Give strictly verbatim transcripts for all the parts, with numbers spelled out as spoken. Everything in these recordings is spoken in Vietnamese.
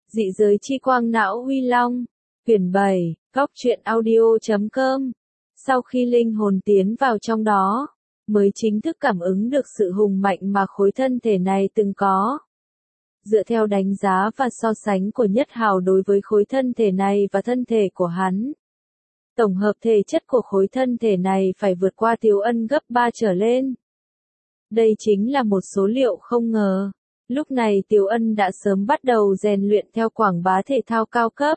Dị giới chi quang não Huy Long, quyển bảy, góc truyện audio chấm com. Sau khi linh hồn tiến vào trong đó, mới chính thức cảm ứng được sự hùng mạnh mà khối thân thể này từng có. Dựa theo đánh giá và so sánh của Nhất Hào đối với khối thân thể này và thân thể của hắn, tổng hợp thể chất của khối thân thể này phải vượt qua Tiếu Ân gấp ba trở lên. Đây chính là một số liệu không ngờ. Lúc này Tiếu Ân đã sớm bắt đầu rèn luyện theo quảng bá thể thao cao cấp.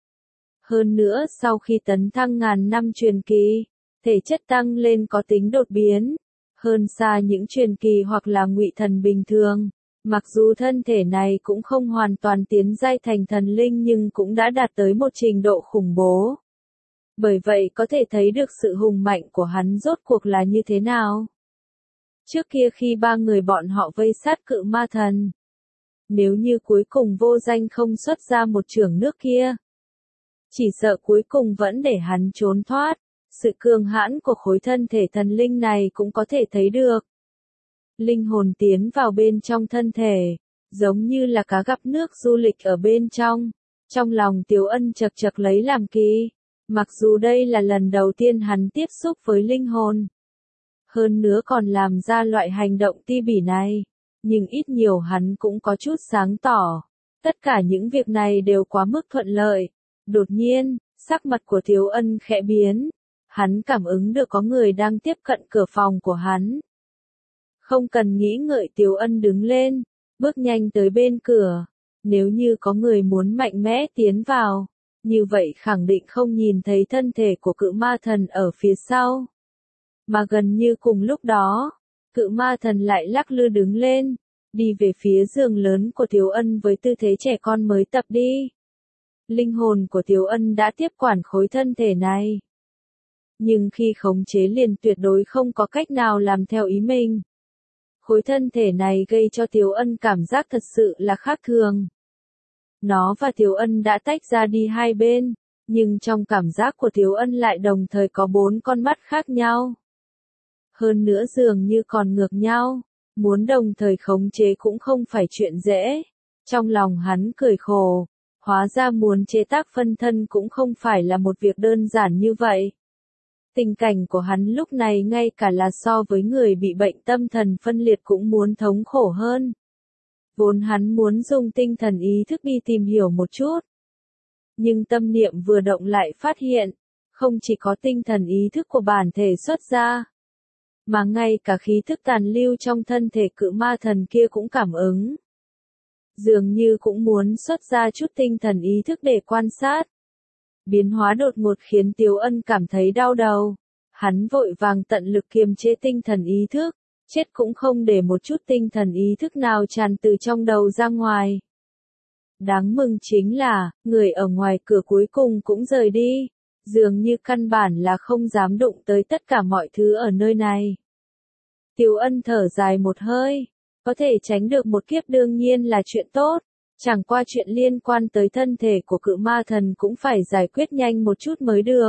Hơn nữa sau khi tấn thăng ngàn năm truyền kỳ, thể chất tăng lên có tính đột biến, hơn xa những truyền kỳ hoặc là ngụy thần bình thường. Mặc dù thân thể này cũng không hoàn toàn tiến giai thành thần linh nhưng cũng đã đạt tới một trình độ khủng bố. Bởi vậy có thể thấy được sự hùng mạnh của hắn rốt cuộc là như thế nào. Trước kia khi ba người bọn họ vây sát cự ma thần, nếu như cuối cùng vô danh không xuất ra một chưởng nước kia, chỉ sợ cuối cùng vẫn để hắn trốn thoát. Sự cường hãn của khối thân thể thần linh này cũng có thể thấy được. Linh hồn tiến vào bên trong thân thể, giống như là cá gặp nước du lịch ở bên trong. Trong lòng Tiếu Ân chật chật lấy làm kỳ, mặc dù đây là lần đầu tiên hắn tiếp xúc với linh hồn. Hơn nữa còn làm ra loại hành động ti bỉ này, nhưng ít nhiều hắn cũng có chút sáng tỏ. Tất cả những việc này đều quá mức thuận lợi. Đột nhiên, sắc mặt của Tiếu Ân khẽ biến. Hắn cảm ứng được có người đang tiếp cận cửa phòng của hắn. Không cần nghĩ ngợi Tiếu Ân đứng lên, bước nhanh tới bên cửa. Nếu như có người muốn mạnh mẽ tiến vào, như vậy khẳng định không nhìn thấy thân thể của cự ma thần ở phía sau. Mà gần như cùng lúc đó, cự ma thần lại lắc lư đứng lên, đi về phía giường lớn của Tiếu Ân với tư thế trẻ con mới tập đi. Linh hồn của Tiếu Ân đã tiếp quản khối thân thể này. Nhưng khi khống chế liền tuyệt đối không có cách nào làm theo ý mình. Khối thân thể này gây cho Tiếu Ân cảm giác thật sự là khác thường. Nó và Tiếu Ân đã tách ra đi hai bên, nhưng trong cảm giác của Tiếu Ân lại đồng thời có bốn con mắt khác nhau. Hơn nữa dường như còn ngược nhau, muốn đồng thời khống chế cũng không phải chuyện dễ. Trong lòng hắn cười khổ, hóa ra muốn chế tác phân thân cũng không phải là một việc đơn giản như vậy. Tình cảnh của hắn lúc này ngay cả là so với người bị bệnh tâm thần phân liệt cũng muốn thống khổ hơn. Vốn hắn muốn dùng tinh thần ý thức đi tìm hiểu một chút. Nhưng tâm niệm vừa động lại phát hiện, không chỉ có tinh thần ý thức của bản thể xuất ra, mà ngay cả khí thức tàn lưu trong thân thể cự ma thần kia cũng cảm ứng. Dường như cũng muốn xuất ra chút tinh thần ý thức để quan sát. Biến hóa đột ngột khiến Tiếu Ân cảm thấy đau đầu. Hắn vội vàng tận lực kiềm chế tinh thần ý thức, chết cũng không để một chút tinh thần ý thức nào tràn từ trong đầu ra ngoài. Đáng mừng chính là, người ở ngoài cửa cuối cùng cũng rời đi, dường như căn bản là không dám đụng tới tất cả mọi thứ ở nơi này. Tiếu Ân thở dài một hơi, có thể tránh được một kiếp đương nhiên là chuyện tốt, chẳng qua chuyện liên quan tới thân thể của cự ma thần cũng phải giải quyết nhanh một chút mới được.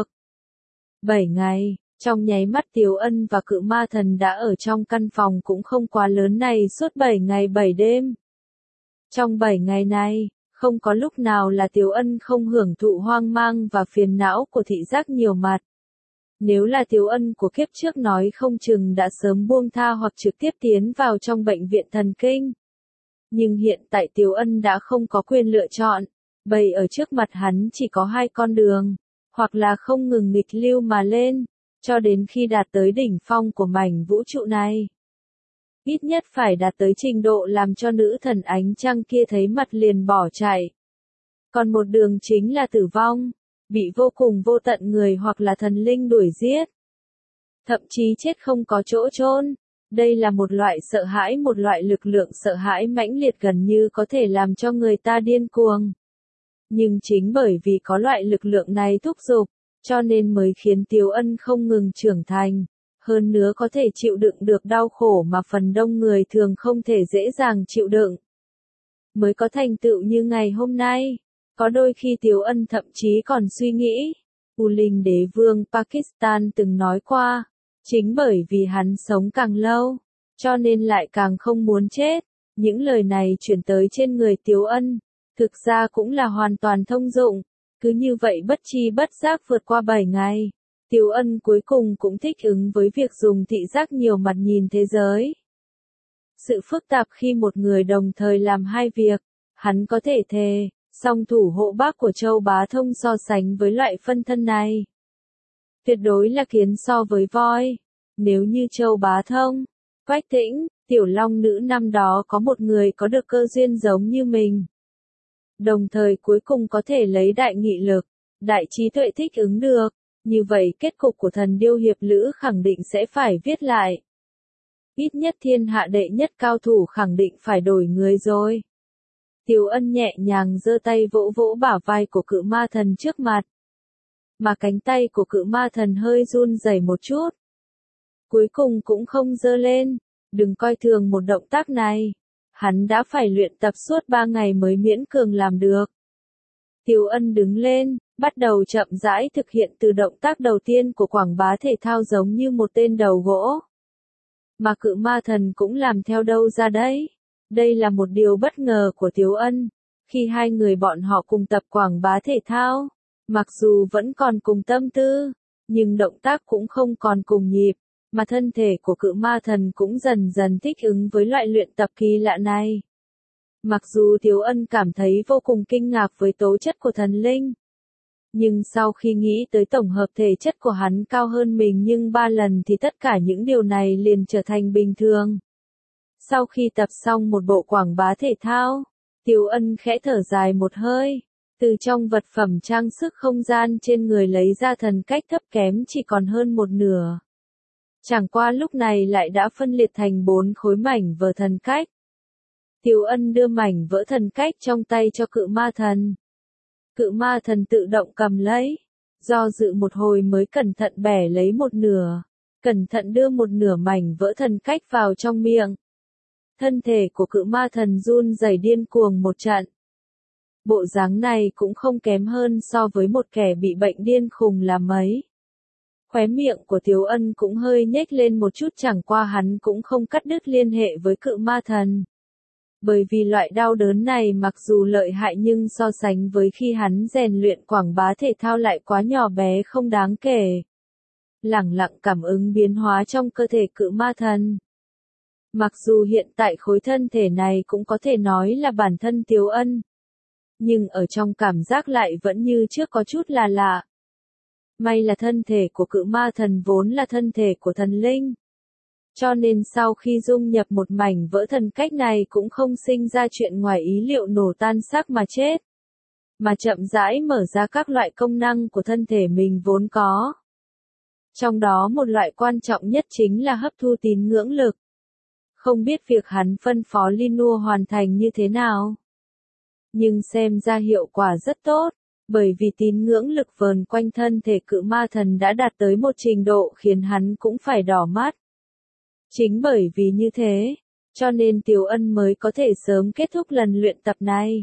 Bảy ngày, trong nháy mắt Tiếu Ân và cự ma thần đã ở trong căn phòng cũng không quá lớn này suốt bảy ngày bảy đêm. Trong bảy ngày này, không có lúc nào là Tiếu Ân không hưởng thụ hoang mang và phiền não của thị giác nhiều mặt. Nếu là Tiếu Ân của kiếp trước nói không chừng đã sớm buông tha hoặc trực tiếp tiến vào trong bệnh viện thần kinh. Nhưng hiện tại Tiếu Ân đã không có quyền lựa chọn, bày ở trước mặt hắn chỉ có hai con đường, hoặc là không ngừng nghịch lưu mà lên, cho đến khi đạt tới đỉnh phong của mảnh vũ trụ này. Ít nhất phải đạt tới trình độ làm cho nữ thần ánh trăng kia thấy mặt liền bỏ chạy. Còn một đường chính là tử vong, bị vô cùng vô tận người hoặc là thần linh đuổi giết. Thậm chí chết không có chỗ chôn. Đây là một loại sợ hãi, một loại lực lượng sợ hãi mãnh liệt gần như có thể làm cho người ta điên cuồng. Nhưng chính bởi vì có loại lực lượng này thúc giục, cho nên mới khiến Tiếu Ân không ngừng trưởng thành. Hơn nữa có thể chịu đựng được đau khổ mà phần đông người thường không thể dễ dàng chịu đựng. Mới có thành tựu như ngày hôm nay. Có đôi khi Tiếu Ân thậm chí còn suy nghĩ, U Linh đế vương Pakistan từng nói qua, chính bởi vì hắn sống càng lâu, cho nên lại càng không muốn chết. Những lời này chuyển tới trên người Tiếu Ân, Thực ra cũng là hoàn toàn thông dụng. Cứ như vậy bất chi bất giác vượt qua bảy ngày. Tiếu Ân cuối cùng cũng thích ứng với việc dùng thị giác nhiều mặt nhìn thế giới. Sự phức tạp khi một người đồng thời làm hai việc, hắn có thể thề, song thủ hộ bác của Châu Bá Thông so sánh với loại phân thân này. Tuyệt đối là kiến so với voi. Nếu như Châu Bá Thông, Quách Tĩnh, Tiểu Long Nữ năm đó có một người có được cơ duyên giống như mình. Đồng thời cuối cùng có thể lấy đại nghị lực, đại trí tuệ thích ứng được, như vậy kết cục của thần điêu hiệp lữ khẳng định sẽ phải viết lại. Ít nhất thiên hạ đệ nhất cao thủ khẳng định phải đổi người rồi. Tiếu Ân nhẹ nhàng giơ tay vỗ vỗ bả vai của cự ma thần trước mặt. Mà cánh tay của cự ma thần hơi run rẩy một chút. Cuối cùng cũng không giơ lên, đừng coi thường một động tác này. Hắn đã phải luyện tập suốt ba ngày mới miễn cường làm được. Tiếu Ân đứng lên, bắt đầu chậm rãi thực hiện từ động tác đầu tiên của quảng bá thể thao giống như một tên đầu gỗ. Mà cự ma thần cũng làm theo đâu ra đấy. Đây là một điều bất ngờ của Tiếu Ân. Khi hai người bọn họ cùng tập quảng bá thể thao, mặc dù vẫn còn cùng tâm tư, nhưng động tác cũng không còn cùng nhịp, mà thân thể của cự ma thần cũng dần dần thích ứng với loại luyện tập kỳ lạ này. Mặc dù Tiếu Ân cảm thấy vô cùng kinh ngạc với tố chất của thần linh, nhưng sau khi nghĩ tới tổng hợp thể chất của hắn cao hơn mình nhưng ba lần thì tất cả những điều này liền trở thành bình thường. Sau khi tập xong một bộ quảng bá thể thao, Tiếu Ân khẽ thở dài một hơi, từ trong vật phẩm trang sức không gian trên người lấy ra thần cách thấp kém chỉ còn hơn một nửa. Chẳng qua lúc này lại đã phân liệt thành bốn khối mảnh vỡ thần cách. Tiếu Ân đưa mảnh vỡ thần cách trong tay cho cự ma thần. Cự ma thần tự động cầm lấy, do dự một hồi mới cẩn thận bẻ lấy một nửa, cẩn thận đưa một nửa mảnh vỡ thần cách vào trong miệng. Thân thể của cự ma thần run rẩy điên cuồng một trận. Bộ dáng này cũng không kém hơn so với một kẻ bị bệnh điên khùng là mấy. Khóe miệng của Tiếu Ân cũng hơi nhếch lên một chút, chẳng qua hắn cũng không cắt đứt liên hệ với cự ma thần. Bởi vì loại đau đớn này mặc dù lợi hại nhưng so sánh với khi hắn rèn luyện quảng bá thể thao lại quá nhỏ bé không đáng kể. Lẳng lặng cảm ứng biến hóa trong cơ thể cự ma thần. Mặc dù hiện tại khối thân thể này cũng có thể nói là bản thân Tiếu Ân, nhưng ở trong cảm giác lại vẫn như trước có chút là lạ. May là thân thể của cự ma thần vốn là thân thể của thần linh. Cho nên sau khi dung nhập một mảnh vỡ thần cách này cũng không sinh ra chuyện ngoài ý liệu nổ tan xác mà chết. Mà chậm rãi mở ra các loại công năng của thân thể mình vốn có. Trong đó một loại quan trọng nhất chính là hấp thu tín ngưỡng lực. Không biết việc hắn phân phó Linua hoàn thành như thế nào. Nhưng xem ra hiệu quả rất tốt, bởi vì tín ngưỡng lực vờn quanh thân thể cự ma thần đã đạt tới một trình độ khiến hắn cũng phải đỏ mắt. Chính bởi vì như thế, cho nên Tiếu Ân mới có thể sớm kết thúc lần luyện tập này.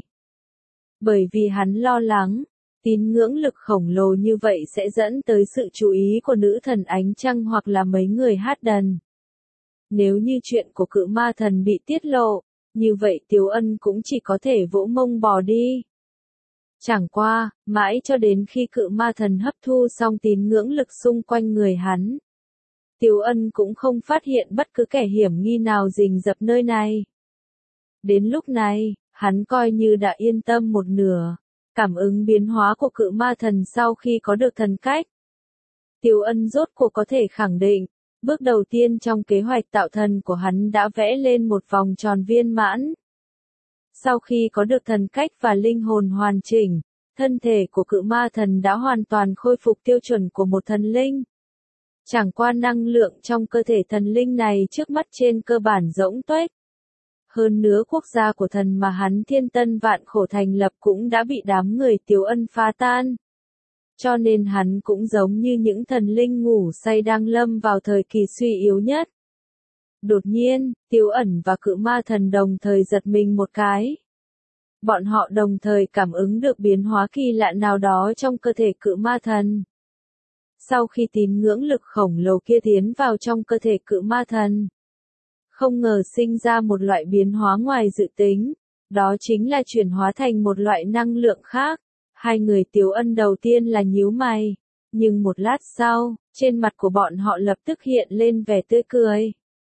Bởi vì hắn lo lắng, tín ngưỡng lực khổng lồ như vậy sẽ dẫn tới sự chú ý của nữ thần ánh trăng hoặc là mấy người hát đần. Nếu như chuyện của cự ma thần bị tiết lộ, như vậy Tiếu Ân cũng chỉ có thể vỗ mông bò đi. Chẳng qua, mãi cho đến khi cự ma thần hấp thu xong tín ngưỡng lực xung quanh người hắn, Tiếu Ân cũng không phát hiện bất cứ kẻ hiểm nghi nào rình rập nơi này. Đến lúc này, hắn coi như đã yên tâm một nửa, cảm ứng biến hóa của cự ma thần sau khi có được thần cách. Tiếu Ân rốt cuộc có thể khẳng định, bước đầu tiên trong kế hoạch tạo thần của hắn đã vẽ lên một vòng tròn viên mãn. Sau khi có được thần cách và linh hồn hoàn chỉnh, thân thể của cự ma thần đã hoàn toàn khôi phục tiêu chuẩn của một thần linh. Chẳng qua năng lượng trong cơ thể thần linh này trước mắt trên cơ bản rỗng tuếch. Hơn nữa quốc gia của thần mà hắn thiên tân vạn khổ thành lập cũng đã bị đám người Tiếu Ân phá tan. Cho nên hắn cũng giống như những thần linh ngủ say đang lâm vào thời kỳ suy yếu nhất. Đột nhiên, Tiếu Ẩn và cự ma thần đồng thời giật mình một cái. Bọn họ đồng thời cảm ứng được biến hóa kỳ lạ nào đó trong cơ thể cự ma thần. Sau khi tín ngưỡng lực khổng lồ kia tiến vào trong cơ thể cự ma thần, không ngờ sinh ra một loại biến hóa ngoài dự tính, đó chính là chuyển hóa thành một loại năng lượng khác. Hai người Tiếu Ân đầu tiên là nhíu mày, nhưng một lát sau, trên mặt của bọn họ lập tức hiện lên vẻ tươi cười.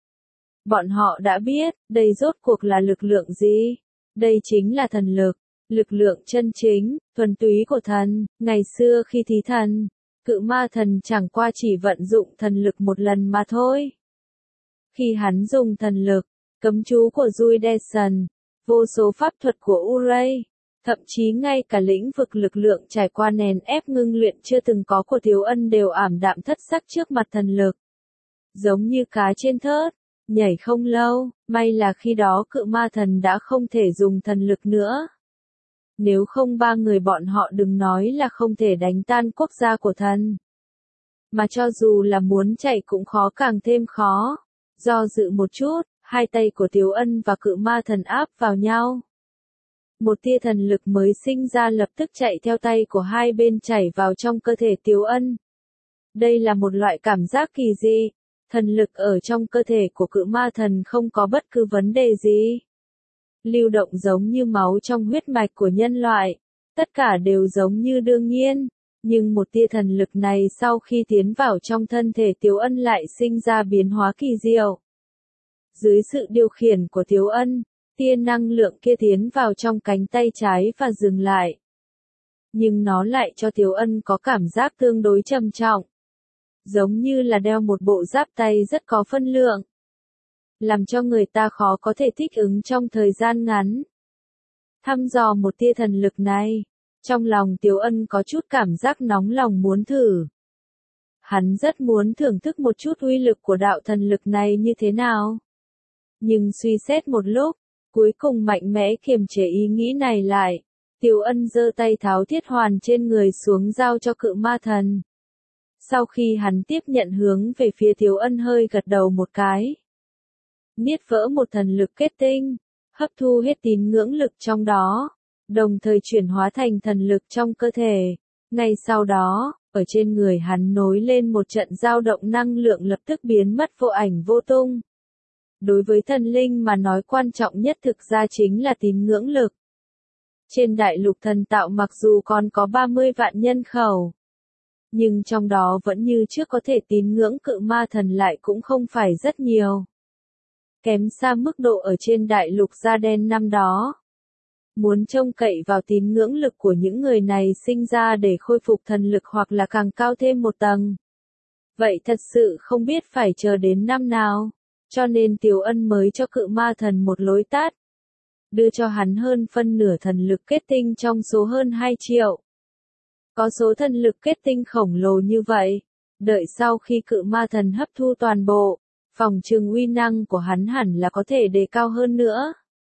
Bọn họ đã biết, đây rốt cuộc là lực lượng gì? Đây chính là thần lực, lực lượng chân chính, thuần túy của thần. Ngày xưa khi thí thần, Cự Ma Thần chẳng qua chỉ vận dụng thần lực một lần mà thôi. Khi hắn dùng thần lực, cấm chú của Judeson, vô số pháp thuật của Uray, thậm chí ngay cả lĩnh vực lực lượng trải qua nền ép ngưng luyện chưa từng có của Tiếu Ân đều ảm đạm thất sắc trước mặt thần lực. Giống như cá trên thớt, nhảy không lâu, may là khi đó Cự Ma Thần đã không thể dùng thần lực nữa. Nếu không ba người bọn họ đừng nói là không thể đánh tan quốc gia của thần. Mà cho dù là muốn chạy cũng khó càng thêm khó. Do dự một chút, hai tay của Tiếu Ân và Cự Ma Thần áp vào nhau. Một tia thần lực mới sinh ra lập tức chạy theo tay của hai bên chảy vào trong cơ thể Tiếu Ân. Đây là một loại cảm giác kỳ dị. Thần lực ở trong cơ thể của Cự Ma Thần không có bất cứ vấn đề gì. Lưu động giống như máu trong huyết mạch của nhân loại. Tất cả đều giống như đương nhiên. Nhưng một tia thần lực này sau khi tiến vào trong thân thể Tiếu Ân lại sinh ra biến hóa kỳ diệu. Dưới sự điều khiển của Tiếu Ân, tia năng lượng kia tiến vào trong cánh tay trái và dừng lại. Nhưng nó lại cho Tiếu Ân có cảm giác tương đối trầm trọng. Giống như là đeo một bộ giáp tay rất có phân lượng. Làm cho người ta khó có thể thích ứng trong thời gian ngắn. Thăm dò một tia thần lực này, trong lòng Tiếu Ân có chút cảm giác nóng lòng muốn thử. Hắn rất muốn thưởng thức một chút uy lực của đạo thần lực này như thế nào. Nhưng suy xét một lúc, cuối cùng mạnh mẽ kiềm chế ý nghĩ này lại. Tiếu Ân giơ tay tháo thiết hoàn trên người xuống giao cho Cự Ma Thần. Sau khi hắn tiếp nhận hướng về phía Tiếu Ân hơi gật đầu một cái. Niết vỡ một thần lực kết tinh, hấp thu hết tín ngưỡng lực trong đó, đồng thời chuyển hóa thành thần lực trong cơ thể. Ngay sau đó, ở trên người hắn nối lên một trận dao động năng lượng lập tức biến mất vô ảnh vô tung. Đối với thần linh mà nói quan trọng nhất thực ra chính là tín ngưỡng lực. Trên đại lục thần tạo mặc dù còn có ba mươi vạn nhân khẩu, nhưng trong đó vẫn như trước có thể tín ngưỡng Cự Ma Thần lại cũng không phải rất nhiều. Kém xa mức độ ở trên đại lục da đen năm đó. Muốn trông cậy vào tín ngưỡng lực của những người này sinh ra để khôi phục thần lực hoặc là càng cao thêm một tầng. Vậy thật sự không biết phải chờ đến năm nào. Cho nên Tiếu Ân mới cho Cự Ma Thần một lối tát. Đưa cho hắn hơn phân nửa thần lực kết tinh trong số hơn hai triệu. Có số thần lực kết tinh khổng lồ như vậy. Đợi sau khi Cự Ma Thần hấp thu toàn bộ, phòng trường uy năng của hắn hẳn là có thể đề cao hơn nữa.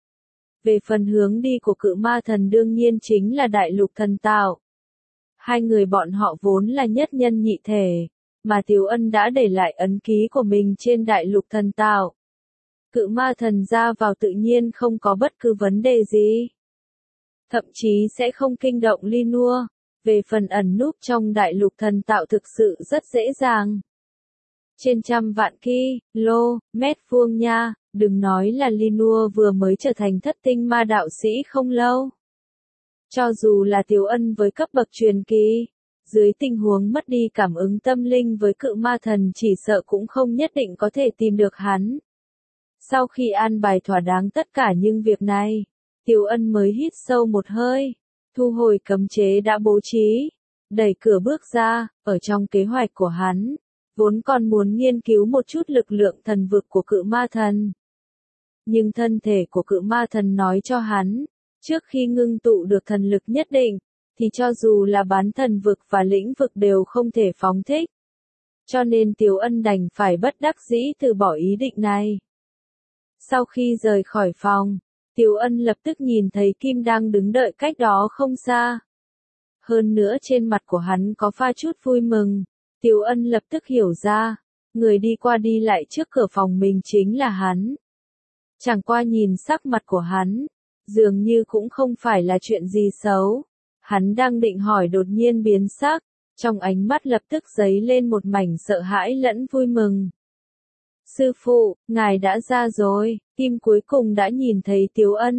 Về phần hướng đi của Cự Ma Thần đương nhiên chính là đại lục thần tạo. Hai người bọn họ vốn là nhất nhân nhị thể, mà Tiếu Ân đã để lại ấn ký của mình trên đại lục thần tạo. Cự Ma Thần ra vào tự nhiên không có bất cứ vấn đề gì. Thậm chí sẽ không kinh động Linua. Về phần ẩn núp trong đại lục thần tạo thực sự rất dễ dàng. Trên trăm vạn ki, lô, mét vuông nha, đừng nói là Linua vừa mới trở thành thất tinh ma đạo sĩ không lâu. Cho dù là Tiếu Ân với cấp bậc truyền kỳ, dưới tình huống mất đi cảm ứng tâm linh với Cự Ma Thần chỉ sợ cũng không nhất định có thể tìm được hắn. Sau khi an bài thỏa đáng tất cả những việc này, Tiếu Ân mới hít sâu một hơi, thu hồi cấm chế đã bố trí, đẩy cửa bước ra, ở trong kế hoạch của hắn, vốn còn muốn nghiên cứu một chút lực lượng thần vực của Cự Ma Thần. Nhưng thân thể của Cự Ma Thần nói cho hắn, trước khi ngưng tụ được thần lực nhất định, thì cho dù là bán thần vực và lĩnh vực đều không thể phóng thích. Cho nên Tiếu Ân đành phải bất đắc dĩ từ bỏ ý định này. Sau khi rời khỏi phòng, Tiếu Ân lập tức nhìn thấy Kim đang đứng đợi cách đó không xa. Hơn nữa trên mặt của hắn có pha chút vui mừng. Tiếu Ân lập tức hiểu ra, người đi qua đi lại trước cửa phòng mình chính là hắn. Chẳng qua nhìn sắc mặt của hắn, dường như cũng không phải là chuyện gì xấu. Hắn đang định hỏi đột nhiên biến sắc, trong ánh mắt lập tức dấy lên một mảnh sợ hãi lẫn vui mừng. Sư phụ, ngài đã ra rồi. Kim cuối cùng đã nhìn thấy Tiếu Ân.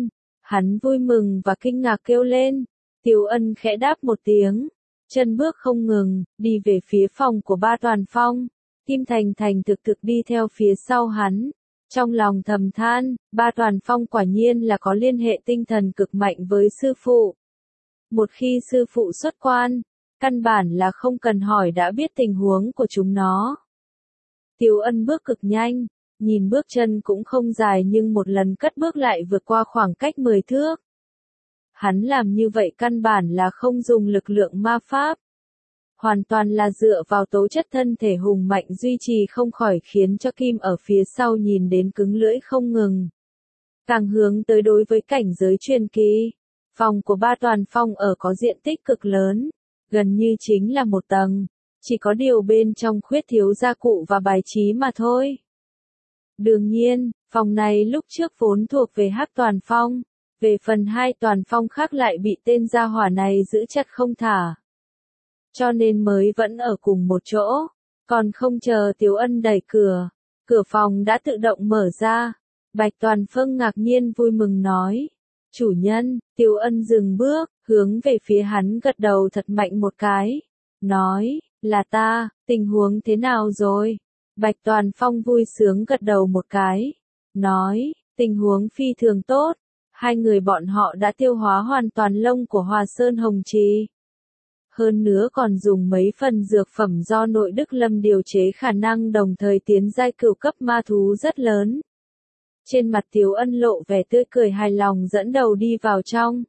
Hắn vui mừng và kinh ngạc kêu lên. Tiếu Ân khẽ đáp một tiếng, chân bước không ngừng, đi về phía phòng của ba Toàn Phong. Kim Thành Thành thực thực đi theo phía sau hắn. Trong lòng thầm than, ba Toàn Phong quả nhiên là có liên hệ tinh thần cực mạnh với sư phụ. Một khi sư phụ xuất quan, căn bản là không cần hỏi đã biết tình huống của chúng nó. Tiếu Ân bước cực nhanh, nhìn bước chân cũng không dài nhưng một lần cất bước lại vượt qua khoảng cách mười thước. Hắn làm như vậy căn bản là không dùng lực lượng ma pháp. Hoàn toàn là dựa vào tố chất thân thể hùng mạnh duy trì không khỏi khiến cho Kim ở phía sau nhìn đến cứng lưỡi không ngừng. Càng hướng tới đối với cảnh giới truyền kỳ, phòng của ba Toàn Phong ở có diện tích cực lớn, gần như chính là một tầng, chỉ có điều bên trong khuyết thiếu gia cụ và bài trí mà thôi. Đương nhiên, phòng này lúc trước vốn thuộc về Hắc Toàn Phong, về phần hai Toàn Phong khác lại bị tên gia hỏa này giữ chặt không thả. Cho nên mới vẫn ở cùng một chỗ, còn không chờ Tiếu Ân đẩy cửa, cửa phòng đã tự động mở ra. Bạch Toàn Phong ngạc nhiên vui mừng nói, chủ nhân. Tiếu Ân dừng bước, hướng về phía hắn gật đầu thật mạnh một cái, nói, là ta, tình huống thế nào rồi? Bạch Toàn Phong vui sướng gật đầu một cái, nói, tình huống phi thường tốt, hai người bọn họ đã tiêu hóa hoàn toàn lông của Hòa Sơn Hồng Trì. Hơn nữa còn dùng mấy phần dược phẩm do nội Đức Lâm điều chế khả năng đồng thời tiến giai cửu cấp ma thú rất lớn. Trên mặt Tiếu Ân lộ vẻ tươi cười hài lòng dẫn đầu đi vào trong.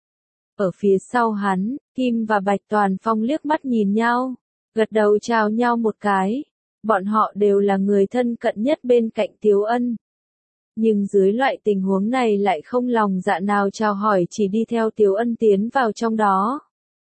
Ở phía sau hắn, Kim và Bạch Toàn Phong liếc mắt nhìn nhau, gật đầu chào nhau một cái. Bọn họ đều là người thân cận nhất bên cạnh Tiếu Ân. Nhưng dưới loại tình huống này lại không lòng dạ nào chào hỏi chỉ đi theo Tiếu Ân tiến vào trong đó.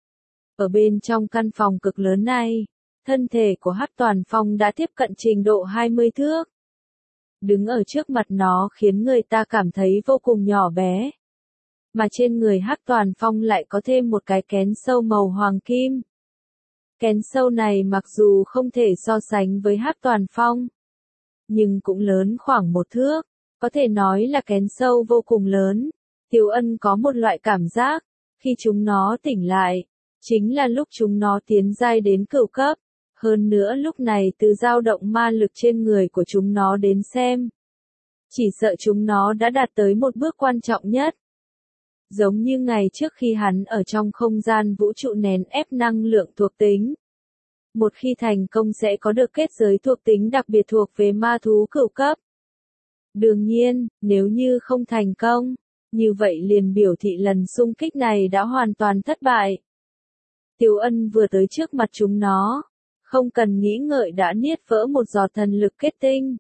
Ở bên trong căn phòng cực lớn này, thân thể của Hắc Toàn Phong đã tiếp cận trình độ hai mươi thước. Đứng ở trước mặt nó khiến người ta cảm thấy vô cùng nhỏ bé. Mà trên người Hắc Toàn Phong lại có thêm một cái kén sâu màu hoàng kim. Kén sâu này mặc dù không thể so sánh với Hắc Toàn Phong, nhưng cũng lớn khoảng một thước, có thể nói là kén sâu vô cùng lớn. Tiếu Ân có một loại cảm giác, khi chúng nó tỉnh lại, chính là lúc chúng nó tiến giai đến cửu cấp. Hơn nữa lúc này từ dao động ma lực trên người của chúng nó đến xem, chỉ sợ chúng nó đã đạt tới một bước quan trọng nhất. Giống như ngày trước khi hắn ở trong không gian vũ trụ nén ép năng lượng thuộc tính. Một khi thành công sẽ có được kết giới thuộc tính đặc biệt thuộc về ma thú cửu cấp. Đương nhiên, nếu như không thành công, như vậy liền biểu thị lần xung kích này đã hoàn toàn thất bại. Tiếu Ân vừa tới trước mặt chúng nó, không cần nghĩ ngợi đã niết vỡ một giọt thần lực kết tinh.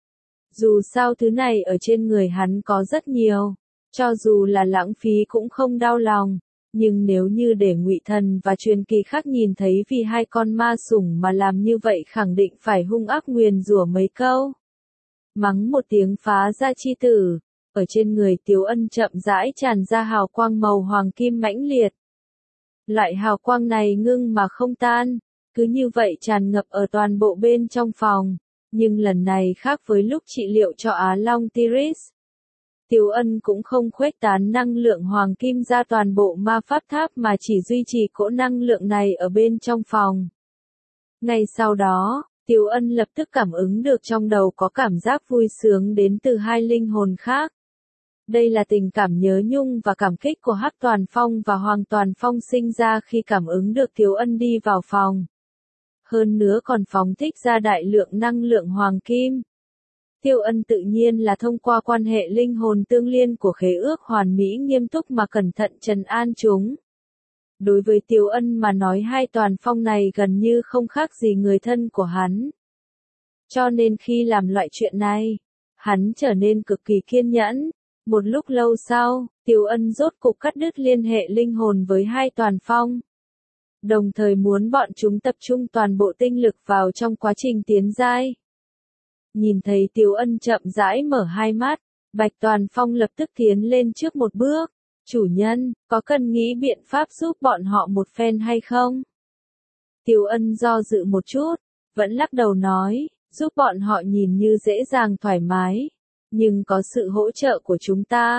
Dù sao thứ này ở trên người hắn có rất nhiều, cho dù là lãng phí cũng không đau lòng, nhưng nếu như để Ngụy Thần và truyền kỳ khác nhìn thấy vì hai con ma sủng mà làm như vậy khẳng định phải hung ác nguyền rủa mấy câu. Mắng một tiếng phá ra chi tử, ở trên người Tiếu Ân chậm rãi tràn ra hào quang màu hoàng kim mãnh liệt. Loại hào quang này ngưng mà không tan, cứ như vậy tràn ngập ở toàn bộ bên trong phòng, nhưng lần này khác với lúc trị liệu cho Á Long Tiris. Tiếu Ân cũng không khuếch tán năng lượng hoàng kim ra toàn bộ ma pháp tháp mà chỉ duy trì cỗ năng lượng này ở bên trong phòng. Ngay sau đó, Tiếu Ân lập tức cảm ứng được trong đầu có cảm giác vui sướng đến từ hai linh hồn khác. Đây là tình cảm nhớ nhung và cảm kích của Hắc Toàn Phong và Hoàng Toàn Phong sinh ra khi cảm ứng được Tiếu Ân đi vào phòng. Hơn nữa còn phóng thích ra đại lượng năng lượng hoàng kim. Tiếu Ân tự nhiên là thông qua quan hệ linh hồn tương liên của khế ước hoàn mỹ nghiêm túc mà cẩn thận trấn an chúng. Đối với Tiếu Ân mà nói hai Toàn Phong này gần như không khác gì người thân của hắn. Cho nên khi làm loại chuyện này, hắn trở nên cực kỳ kiên nhẫn. Một lúc lâu sau, Tiếu Ân rốt cục cắt đứt liên hệ linh hồn với hai Toàn Phong. Đồng thời muốn bọn chúng tập trung toàn bộ tinh lực vào trong quá trình tiến giai. Nhìn thấy Tiếu Ân chậm rãi mở hai mắt, Bạch Toàn Phong lập tức tiến lên trước một bước. Chủ nhân, có cần nghĩ biện pháp giúp bọn họ một phen hay không? Tiếu Ân do dự một chút, vẫn lắc đầu nói, giúp bọn họ nhìn như dễ dàng thoải mái. Nhưng có sự hỗ trợ của chúng ta,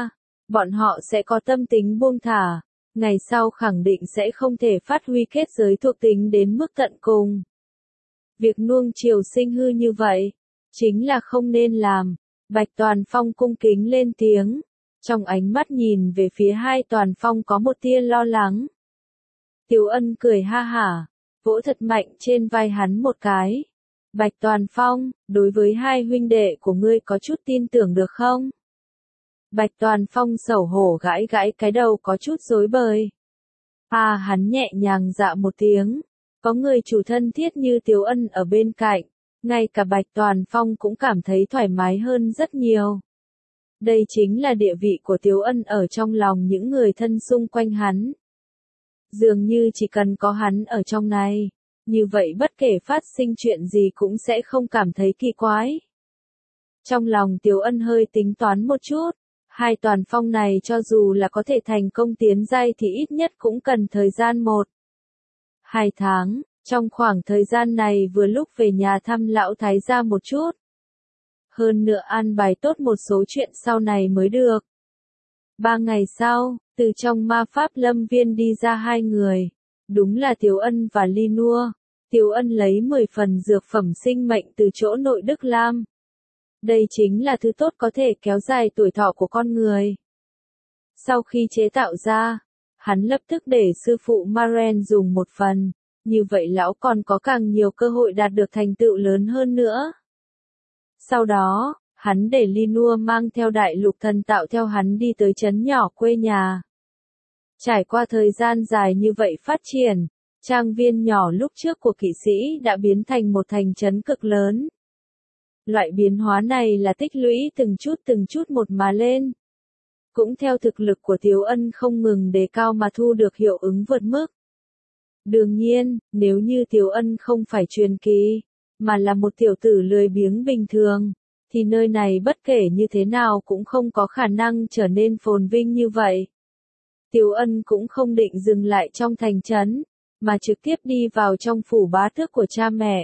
bọn họ sẽ có tâm tính buông thả, ngày sau khẳng định sẽ không thể phát huy kết giới thuộc tính đến mức tận cùng. Việc nuông chiều sinh hư như vậy, chính là không nên làm. Bạch Toàn Phong cung kính lên tiếng, trong ánh mắt nhìn về phía hai Toàn Phong có một tia lo lắng. Tiếu Ân cười ha hả, vỗ thật mạnh trên vai hắn một cái. Bạch Toàn Phong, đối với hai huynh đệ của ngươi có chút tin tưởng được không? Bạch Toàn Phong xấu hổ gãi gãi cái đầu có chút rối bời. À, hắn nhẹ nhàng dạ một tiếng, có người chủ thân thiết như Tiếu Ân ở bên cạnh, ngay cả Bạch Toàn Phong cũng cảm thấy thoải mái hơn rất nhiều. Đây chính là địa vị của Tiếu Ân ở trong lòng những người thân xung quanh hắn. Dường như chỉ cần có hắn ở trong này, như vậy bất kể phát sinh chuyện gì cũng sẽ không cảm thấy kỳ quái. Trong lòng Tiếu Ân hơi tính toán một chút, hai Toàn Phong này cho dù là có thể thành công tiến giai thì ít nhất cũng cần thời gian một, hai tháng, trong khoảng thời gian này vừa lúc về nhà thăm lão thái gia một chút. Hơn nữa an bài tốt một số chuyện sau này mới được. Ba ngày sau, từ trong ma pháp lâm viên đi ra hai người, đúng là Tiếu Ân và Ly Nua. Tiếu Ân lấy mười phần dược phẩm sinh mệnh từ chỗ nội Đức Lam. Đây chính là thứ tốt có thể kéo dài tuổi thọ của con người. Sau khi chế tạo ra, hắn lập tức để sư phụ Maren dùng một phần, như vậy lão còn có càng nhiều cơ hội đạt được thành tựu lớn hơn nữa. Sau đó, hắn để Ly Nua mang theo đại lục thần tạo theo hắn đi tới trấn nhỏ quê nhà. Trải qua thời gian dài như vậy phát triển, trang viên nhỏ lúc trước của kỵ sĩ đã biến thành một thành trấn cực lớn. Loại biến hóa này là tích lũy từng chút từng chút một mà lên. Cũng theo thực lực của Tiếu Ân không ngừng đề cao mà thu được hiệu ứng vượt mức. Đương nhiên, nếu như Tiếu Ân không phải truyền kỳ, mà là một tiểu tử lười biếng bình thường, thì nơi này bất kể như thế nào cũng không có khả năng trở nên phồn vinh như vậy. Tiếu Ân cũng không định dừng lại trong thành trấn, mà trực tiếp đi vào trong phủ bá tước của cha mẹ.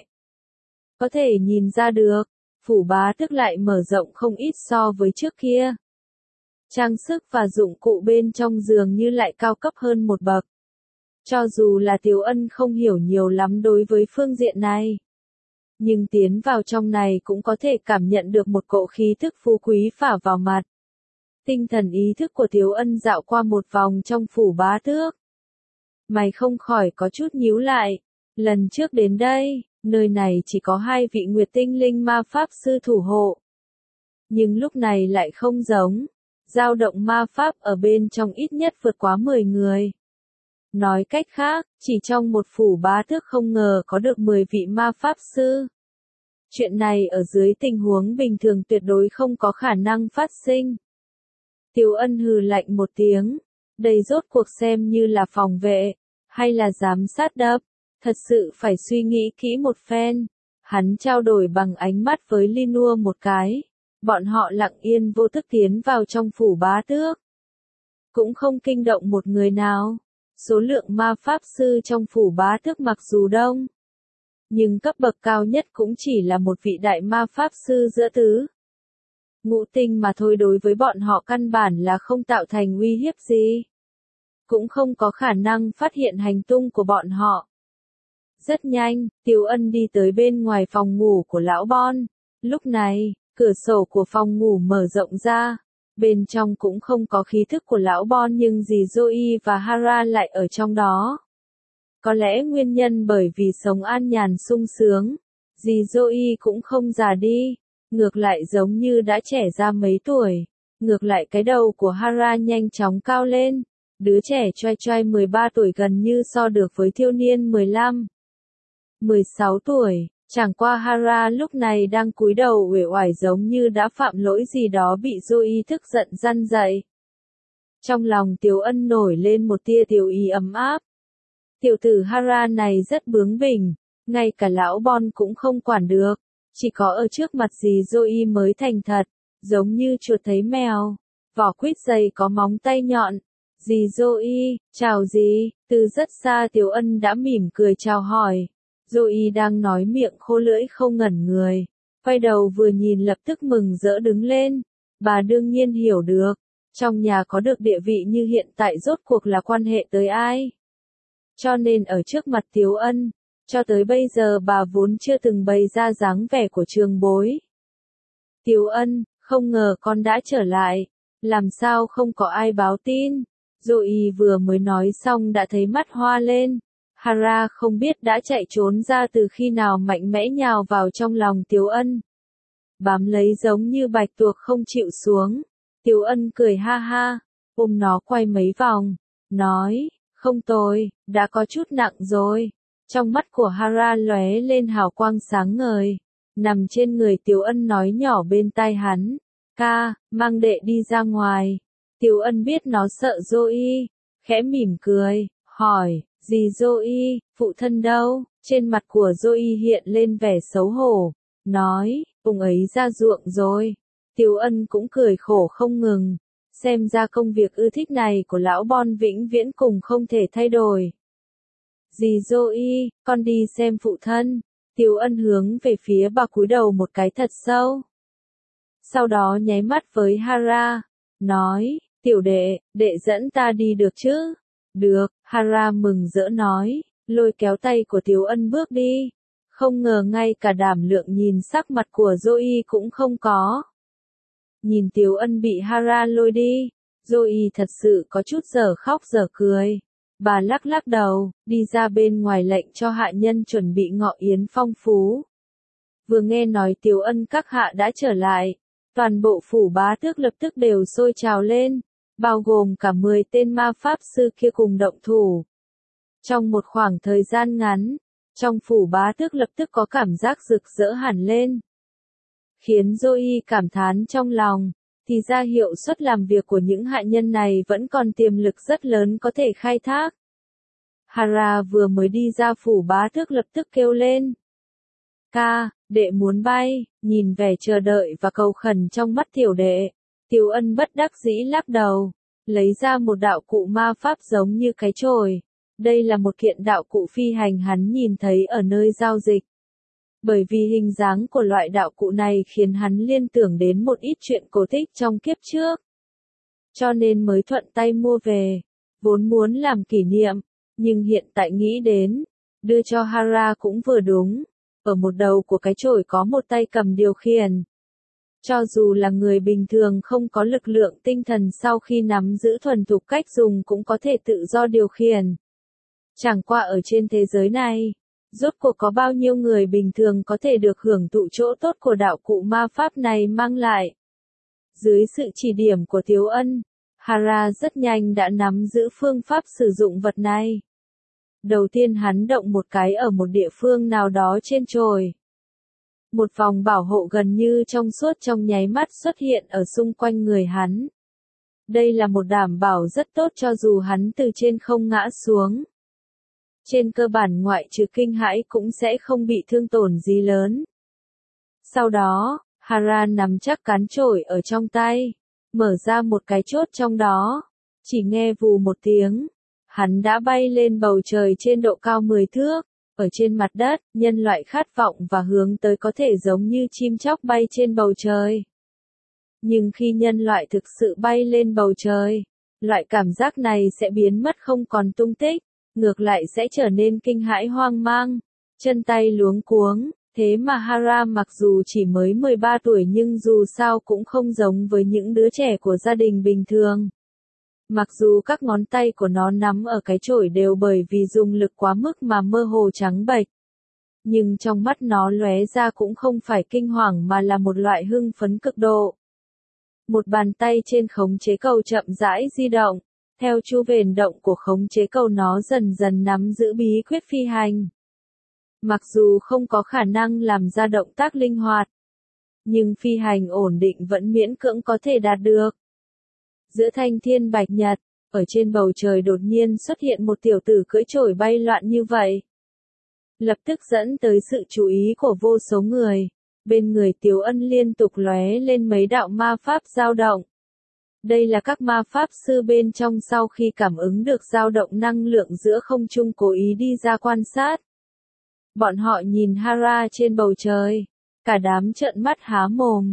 Có thể nhìn ra được, phủ bá tước lại mở rộng không ít so với trước kia. Trang sức và dụng cụ bên trong dường như lại cao cấp hơn một bậc. Cho dù là Tiếu Ân không hiểu nhiều lắm đối với phương diện này, nhưng tiến vào trong này cũng có thể cảm nhận được một cỗ khí thức phú quý phả vào mặt. Tinh thần ý thức của Tiếu Ân dạo qua một vòng trong phủ bá tước. Mày không khỏi có chút nhíu lại. Lần trước đến đây, nơi này chỉ có hai vị nguyệt tinh linh ma pháp sư thủ hộ. Nhưng lúc này lại không giống. Dao động ma pháp ở bên trong ít nhất vượt quá mười người. Nói cách khác, chỉ trong một phủ bá tước không ngờ có được mười vị ma pháp sư. Chuyện này ở dưới tình huống bình thường tuyệt đối không có khả năng phát sinh. Tiếu Ân hừ lạnh một tiếng, đây rốt cuộc xem như là phòng vệ, hay là giám sát đập, thật sự phải suy nghĩ kỹ một phen. Hắn trao đổi bằng ánh mắt với Ly Nua một cái, bọn họ lặng yên vô thức tiến vào trong phủ bá tước. Cũng không kinh động một người nào, số lượng ma pháp sư trong phủ bá tước mặc dù đông, nhưng cấp bậc cao nhất cũng chỉ là một vị đại ma pháp sư giữa tứ ngũ tinh mà thôi, đối với bọn họ căn bản là không tạo thành uy hiếp gì. Cũng không có khả năng phát hiện hành tung của bọn họ. Rất nhanh, Tiếu Ân đi tới bên ngoài phòng ngủ của lão Bon. Lúc này, cửa sổ của phòng ngủ mở rộng ra. Bên trong cũng không có khí thức của lão Bon nhưng dì Zoe và Hara lại ở trong đó. Có lẽ nguyên nhân bởi vì sống an nhàn sung sướng, dì Zoe cũng không già đi, ngược lại giống như đã trẻ ra mấy tuổi. Ngược lại cái đầu của Hara nhanh chóng cao lên, đứa trẻ choai choai mười ba tuổi gần như so được với thiếu niên mười lăm, mười sáu tuổi. Chẳng qua Hara lúc này đang cúi đầu uể oải giống như đã phạm lỗi gì đó bị Zoe tức giận răn dạy. Trong lòng Tiếu Ân nổi lên một tia tiểu ý ấm áp. Tiểu tử Hara này rất bướng bỉnh, ngay cả lão Bon cũng không quản được, chỉ có ở trước mặt dì Zoe mới thành thật, giống như chuột thấy mèo, vỏ quýt dày có móng tay nhọn. Dì Zoe, chào dì, từ rất xa Tiếu Ân đã mỉm cười chào hỏi. Zoe đang nói miệng khô lưỡi không ngẩn người, quay đầu vừa nhìn lập tức mừng rỡ đứng lên. Bà đương nhiên hiểu được, trong nhà có được địa vị như hiện tại rốt cuộc là quan hệ tới ai. Cho nên ở trước mặt Tiếu Ân, cho tới bây giờ bà vốn chưa từng bày ra dáng vẻ của trường bối. Tiếu Ân, không ngờ con đã trở lại, làm sao không có ai báo tin. Zoe vừa mới nói xong đã thấy mắt hoa lên. Hara không biết đã chạy trốn ra từ khi nào mạnh mẽ nhào vào trong lòng Tiếu Ân. Bám lấy giống như bạch tuộc không chịu xuống. Tiếu Ân cười ha ha, ôm nó quay mấy vòng, nói, không tồi, đã có chút nặng rồi. Trong mắt của Hara lóe lên hào quang sáng ngời, nằm trên người Tiếu Ân nói nhỏ bên tai hắn, ca, mang đệ đi ra ngoài. Tiếu Ân biết nó sợ Zoe, khẽ mỉm cười, hỏi, gì Zoe, phụ thân đâu? Trên mặt của Zoe hiện lên vẻ xấu hổ, nói, ông ấy ra ruộng rồi. Tiếu Ân cũng cười khổ không ngừng, xem ra công việc ưa thích này của lão Bon vĩnh viễn cùng không thể thay đổi. Dì Zoe, con đi xem phụ thân. Tiếu Ân hướng về phía bà cúi đầu một cái thật sâu. Sau đó nháy mắt với Hara, nói, tiểu đệ, đệ dẫn ta đi được chứ? Được, Hara mừng rỡ nói, lôi kéo tay của Tiếu Ân bước đi. Không ngờ ngay cả đảm lượng nhìn sắc mặt của Zoe cũng không có. Nhìn Tiếu Ân bị Hara lôi đi, Zoe thật sự có chút dở khóc dở cười. Bà lắc lắc đầu, đi ra bên ngoài lệnh cho hạ nhân chuẩn bị ngọ yến phong phú. Vừa nghe nói Tiếu Ân các hạ đã trở lại, toàn bộ phủ bá tước lập tức đều sôi trào lên, bao gồm cả mười tên ma pháp sư kia cùng động thủ. Trong một khoảng thời gian ngắn, trong phủ bá tước lập tức có cảm giác rực rỡ hẳn lên. Khiến Zoe cảm thán trong lòng, thì ra hiệu suất làm việc của những hạ nhân này vẫn còn tiềm lực rất lớn có thể khai thác. Hara vừa mới đi ra phủ bá tước lập tức kêu lên. Ca, đệ muốn bay, nhìn vẻ chờ đợi và cầu khẩn trong mắt tiểu đệ. Tiếu Ân bất đắc dĩ lắc đầu, lấy ra một đạo cụ ma pháp giống như cái chổi. Đây là một kiện đạo cụ phi hành hắn nhìn thấy ở nơi giao dịch. Bởi vì hình dáng của loại đạo cụ này khiến hắn liên tưởng đến một ít chuyện cổ tích trong kiếp trước. Cho nên mới thuận tay mua về, vốn muốn làm kỷ niệm, nhưng hiện tại nghĩ đến, đưa cho Hara cũng vừa đúng. Ở một đầu của cái chổi có một tay cầm điều khiển. Cho dù là người bình thường không có lực lượng tinh thần sau khi nắm giữ thuần thục cách dùng cũng có thể tự do điều khiển. Chẳng qua ở trên thế giới này, rốt cuộc có bao nhiêu người bình thường có thể được hưởng thụ chỗ tốt của đạo cụ ma pháp này mang lại. Dưới sự chỉ điểm của Tiếu Ân, Hara rất nhanh đã nắm giữ phương pháp sử dụng vật này. Đầu tiên hắn động một cái ở một địa phương nào đó trên chổi. Một vòng bảo hộ gần như trong suốt trong nháy mắt xuất hiện ở xung quanh người hắn. Đây là một đảm bảo rất tốt cho dù hắn từ trên không ngã xuống. Trên cơ bản ngoại trừ kinh hãi cũng sẽ không bị thương tổn gì lớn. Sau đó, Hara nắm chắc cán chổi ở trong tay, mở ra một cái chốt trong đó, chỉ nghe vù một tiếng, hắn đã bay lên bầu trời trên độ cao mười thước, ở trên mặt đất, nhân loại khát vọng và hướng tới có thể giống như chim chóc bay trên bầu trời. Nhưng khi nhân loại thực sự bay lên bầu trời, loại cảm giác này sẽ biến mất không còn tung tích, ngược lại sẽ trở nên kinh hãi hoang mang, chân tay luống cuống. Thế mà Hara mặc dù chỉ mới mười ba tuổi nhưng dù sao cũng không giống với những đứa trẻ của gia đình bình thường. Mặc dù các ngón tay của nó nắm ở cái chổi đều bởi vì dùng lực quá mức mà mơ hồ trắng bệch. Nhưng trong mắt nó lóe ra cũng không phải kinh hoàng mà là một loại hưng phấn cực độ. Một bàn tay trên khống chế cầu chậm rãi di động, theo chu vền động của khống chế cầu nó dần dần nắm giữ bí quyết phi hành. Mặc dù không có khả năng làm ra động tác linh hoạt, nhưng phi hành ổn định vẫn miễn cưỡng có thể đạt được. Giữa thanh thiên bạch nhật, ở trên bầu trời đột nhiên xuất hiện một tiểu tử cưỡi chổi bay loạn như vậy. Lập tức dẫn tới sự chú ý của vô số người, bên người Tiếu Ân liên tục lóe lên mấy đạo ma pháp dao động. Đây là các ma pháp sư bên trong sau khi cảm ứng được dao động năng lượng giữa không trung cố ý đi ra quan sát. Bọn họ nhìn Hara trên bầu trời, cả đám trợn mắt há mồm,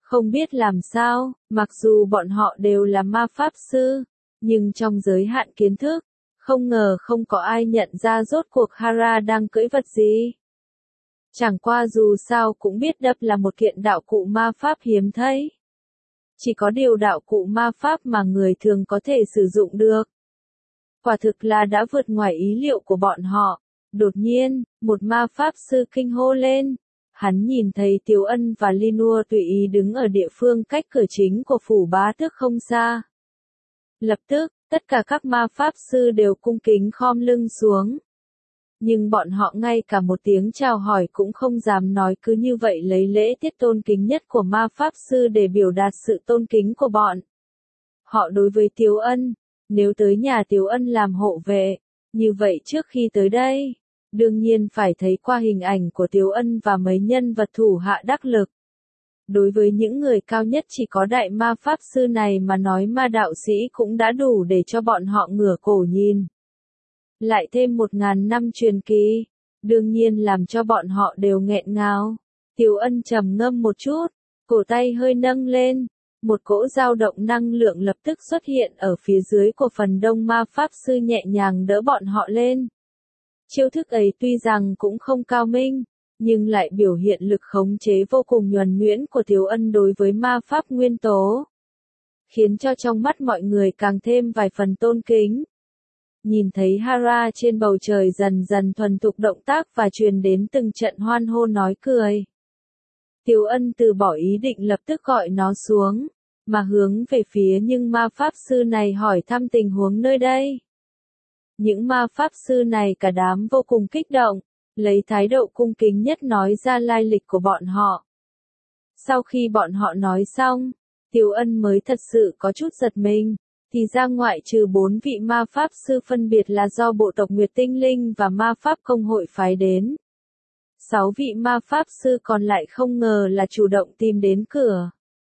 Không biết làm sao, mặc dù bọn họ đều là ma pháp sư, nhưng trong giới hạn kiến thức, không ngờ không có ai nhận ra rốt cuộc Hera đang cưỡi vật gì. Chẳng qua dù sao cũng biết đập là một kiện đạo cụ ma pháp hiếm thấy. Chỉ có điều đạo cụ ma pháp mà người thường có thể sử dụng được. Quả thực là đã vượt ngoài ý liệu của bọn họ. Đột nhiên, một ma pháp sư kinh hô lên. Hắn nhìn thấy Tiếu Ân và Linua tùy ý đứng ở địa phương cách cửa chính của phủ bá tước không xa. Lập tức, tất cả các ma pháp sư đều cung kính khom lưng xuống. Nhưng bọn họ ngay cả một tiếng chào hỏi cũng không dám nói, cứ như vậy lấy lễ tiết tôn kính nhất của ma pháp sư để biểu đạt sự tôn kính của bọn họ đối với Tiếu Ân. Nếu tới nhà Tiếu Ân làm hộ vệ, như vậy trước khi tới đây, đương nhiên phải thấy qua hình ảnh của Tiếu Ân và mấy nhân vật thủ hạ đắc lực. Đối với những người cao nhất chỉ có đại ma pháp sư này mà nói, ma đạo sĩ cũng đã đủ để cho bọn họ ngửa cổ nhìn. Lại thêm một ngàn năm truyền kỳ, đương nhiên làm cho bọn họ đều nghẹn ngào. Tiếu Ân trầm ngâm một chút, cổ tay hơi nâng lên, một cỗ dao động năng lượng lập tức xuất hiện ở phía dưới của phần đông ma pháp sư, nhẹ nhàng đỡ bọn họ lên. Chiêu thức ấy tuy rằng cũng không cao minh, nhưng lại biểu hiện lực khống chế vô cùng nhuần nhuyễn của Tiếu Ân đối với ma pháp nguyên tố, khiến cho trong mắt mọi người càng thêm vài phần tôn kính. Nhìn thấy Hera trên bầu trời dần dần thuần thục động tác và truyền đến từng trận hoan hô nói cười. Tiếu Ân từ bỏ ý định lập tức gọi nó xuống, mà hướng về phía những ma pháp sư này hỏi thăm tình huống nơi đây. Những ma pháp sư này cả đám vô cùng kích động, lấy thái độ cung kính nhất nói ra lai lịch của bọn họ. Sau khi bọn họ nói xong, Tiếu Ân mới thật sự có chút giật mình. Thì ra ngoại trừ bốn vị ma pháp sư phân biệt là do bộ tộc Nguyệt Tinh Linh và ma pháp công hội phái đến. Sáu vị ma pháp sư còn lại không ngờ là chủ động tìm đến cửa.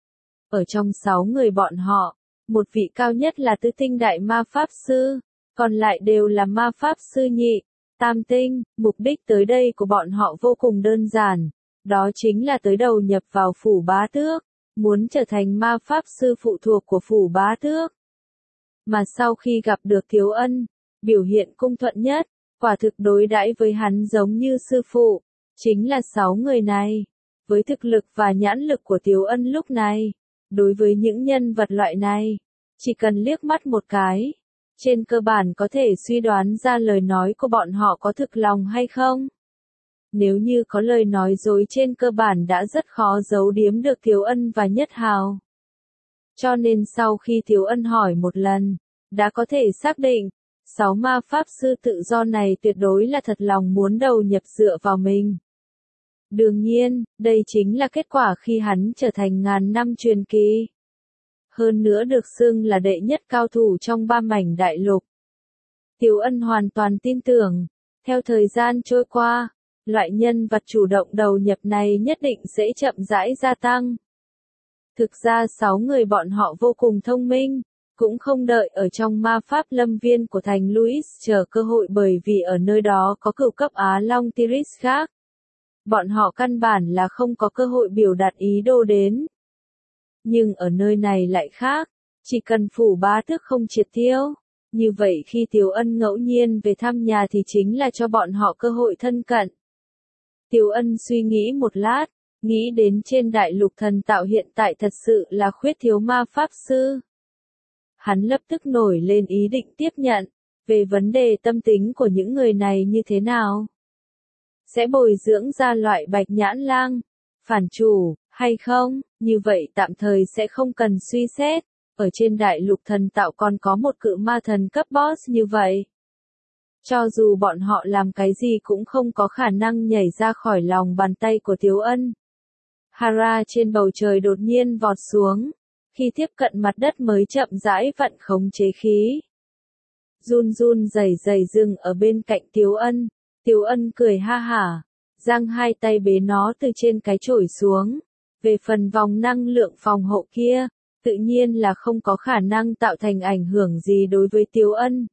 Ở trong sáu người bọn họ, một vị cao nhất là tứ tinh đại ma pháp sư, còn lại đều là ma pháp sư nhị, tam tinh. Mục đích tới đây của bọn họ vô cùng đơn giản, đó chính là tới đầu nhập vào phủ bá tước, muốn trở thành ma pháp sư phụ thuộc của phủ bá tước. Mà sau khi gặp được Tiếu Ân, biểu hiện cung thuận nhất, quả thực đối đãi với hắn giống như sư phụ, chính là sáu người này. Với thực lực và nhãn lực của Tiếu Ân lúc này, đối với những nhân vật loại này, chỉ cần liếc mắt một cái, trên cơ bản có thể suy đoán ra lời nói của bọn họ có thực lòng hay không. Nếu như có lời nói dối, trên cơ bản đã rất khó giấu giếm được Tiếu Ân và Nhất Hào. Cho nên sau khi Tiếu Ân hỏi một lần, đã có thể xác định, sáu ma pháp sư tự do này tuyệt đối là thật lòng muốn đầu nhập dựa vào mình. Đương nhiên, đây chính là kết quả khi hắn trở thành ngàn năm truyền kỳ. Hơn nữa được xưng là đệ nhất cao thủ trong ba mảnh đại lục. Tiếu Ân hoàn toàn tin tưởng, theo thời gian trôi qua, loại nhân vật chủ động đầu nhập này nhất định sẽ chậm rãi gia tăng. Thực ra sáu người bọn họ vô cùng thông minh, cũng không đợi ở trong ma pháp lâm viên của thành Louis chờ cơ hội, bởi vì ở nơi đó có cửu cấp Á Long Tiris khác. Bọn họ căn bản là không có cơ hội biểu đạt ý đồ đến. Nhưng ở nơi này lại khác, chỉ cần phủ bá tước không triệt tiêu. Như vậy khi Tiếu Ân ngẫu nhiên về thăm nhà thì chính là cho bọn họ cơ hội thân cận. Tiếu Ân suy nghĩ một lát, nghĩ đến trên đại lục thần tạo hiện tại thật sự là khuyết thiếu ma pháp sư. Hắn lập tức nổi lên ý định tiếp nhận, về vấn đề tâm tính của những người này như thế nào. Sẽ bồi dưỡng ra loại bạch nhãn lang, phản chủ, hay không, như vậy tạm thời sẽ không cần suy xét, ở trên đại lục thần tạo còn có một cự ma thần cấp boss như vậy. Cho dù bọn họ làm cái gì cũng không có khả năng nhảy ra khỏi lòng bàn tay của Tiếu Ân. Hera trên bầu trời đột nhiên vọt xuống, khi tiếp cận mặt đất mới chậm rãi vận khống chế khí. Run run rẩy rẩy dừng ở bên cạnh Tiếu Ân. Tiếu Ân cười ha hả, giang hai tay bế nó từ trên cái chổi xuống. Về phần vòng năng lượng phòng hộ kia, tự nhiên là không có khả năng tạo thành ảnh hưởng gì đối với Tiếu Ân.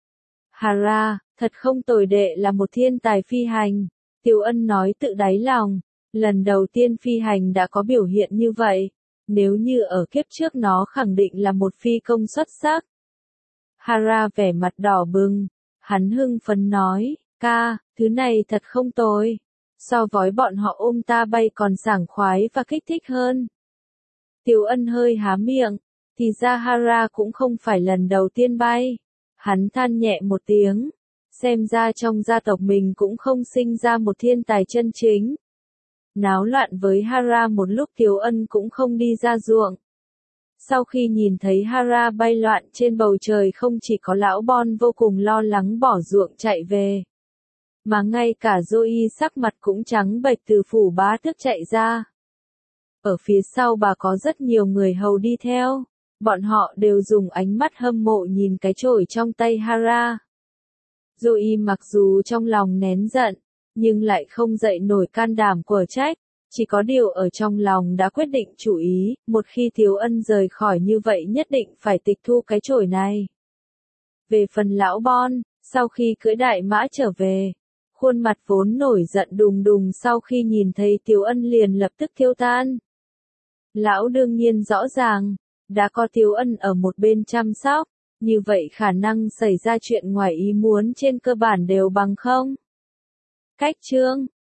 Hera, thật không tồi, đệ là một thiên tài phi hành. Tiếu Ân nói tự đáy lòng, lần đầu tiên phi hành đã có biểu hiện như vậy, Nếu như ở kiếp trước nó khẳng định là một phi công xuất sắc. Hara vẻ mặt đỏ bừng, hắn hưng phấn nói, ca, thứ này thật không tồi. So với bọn họ ôm ta bay còn sảng khoái và kích thích hơn. Tiếu Ân hơi há miệng, thì ra Hara cũng không phải lần đầu tiên bay. Hắn than nhẹ một tiếng, xem ra trong gia tộc mình cũng không sinh ra một thiên tài chân chính. Náo loạn với Hara một lúc Tiếu Ân cũng không đi ra ruộng. Sau khi nhìn thấy Hara bay loạn trên bầu trời không chỉ có lão Bon vô cùng lo lắng bỏ ruộng chạy về. Mà ngay cả Zoe sắc mặt cũng trắng bệch từ phủ bá tước chạy ra. Ở phía sau bà có rất nhiều người hầu đi theo. Bọn họ đều dùng ánh mắt hâm mộ nhìn cái chổi trong tay Hara. Zoe mặc dù trong lòng nén giận, nhưng lại không dậy nổi can đảm của trách. Chỉ có điều ở trong lòng đã quyết định chủ ý, một khi Tiếu Ân rời khỏi như vậy nhất định phải tịch thu cái chổi này. Về phần lão Bon, sau khi cưỡi đại mã trở về, khuôn mặt vốn nổi giận đùng đùng sau khi nhìn thấy Tiếu Ân liền lập tức thiêu tan. Lão đương nhiên rõ ràng, đã có Tiếu Ân ở một bên chăm sóc, như vậy khả năng xảy ra chuyện ngoài ý muốn trên cơ bản đều bằng không. Cách chương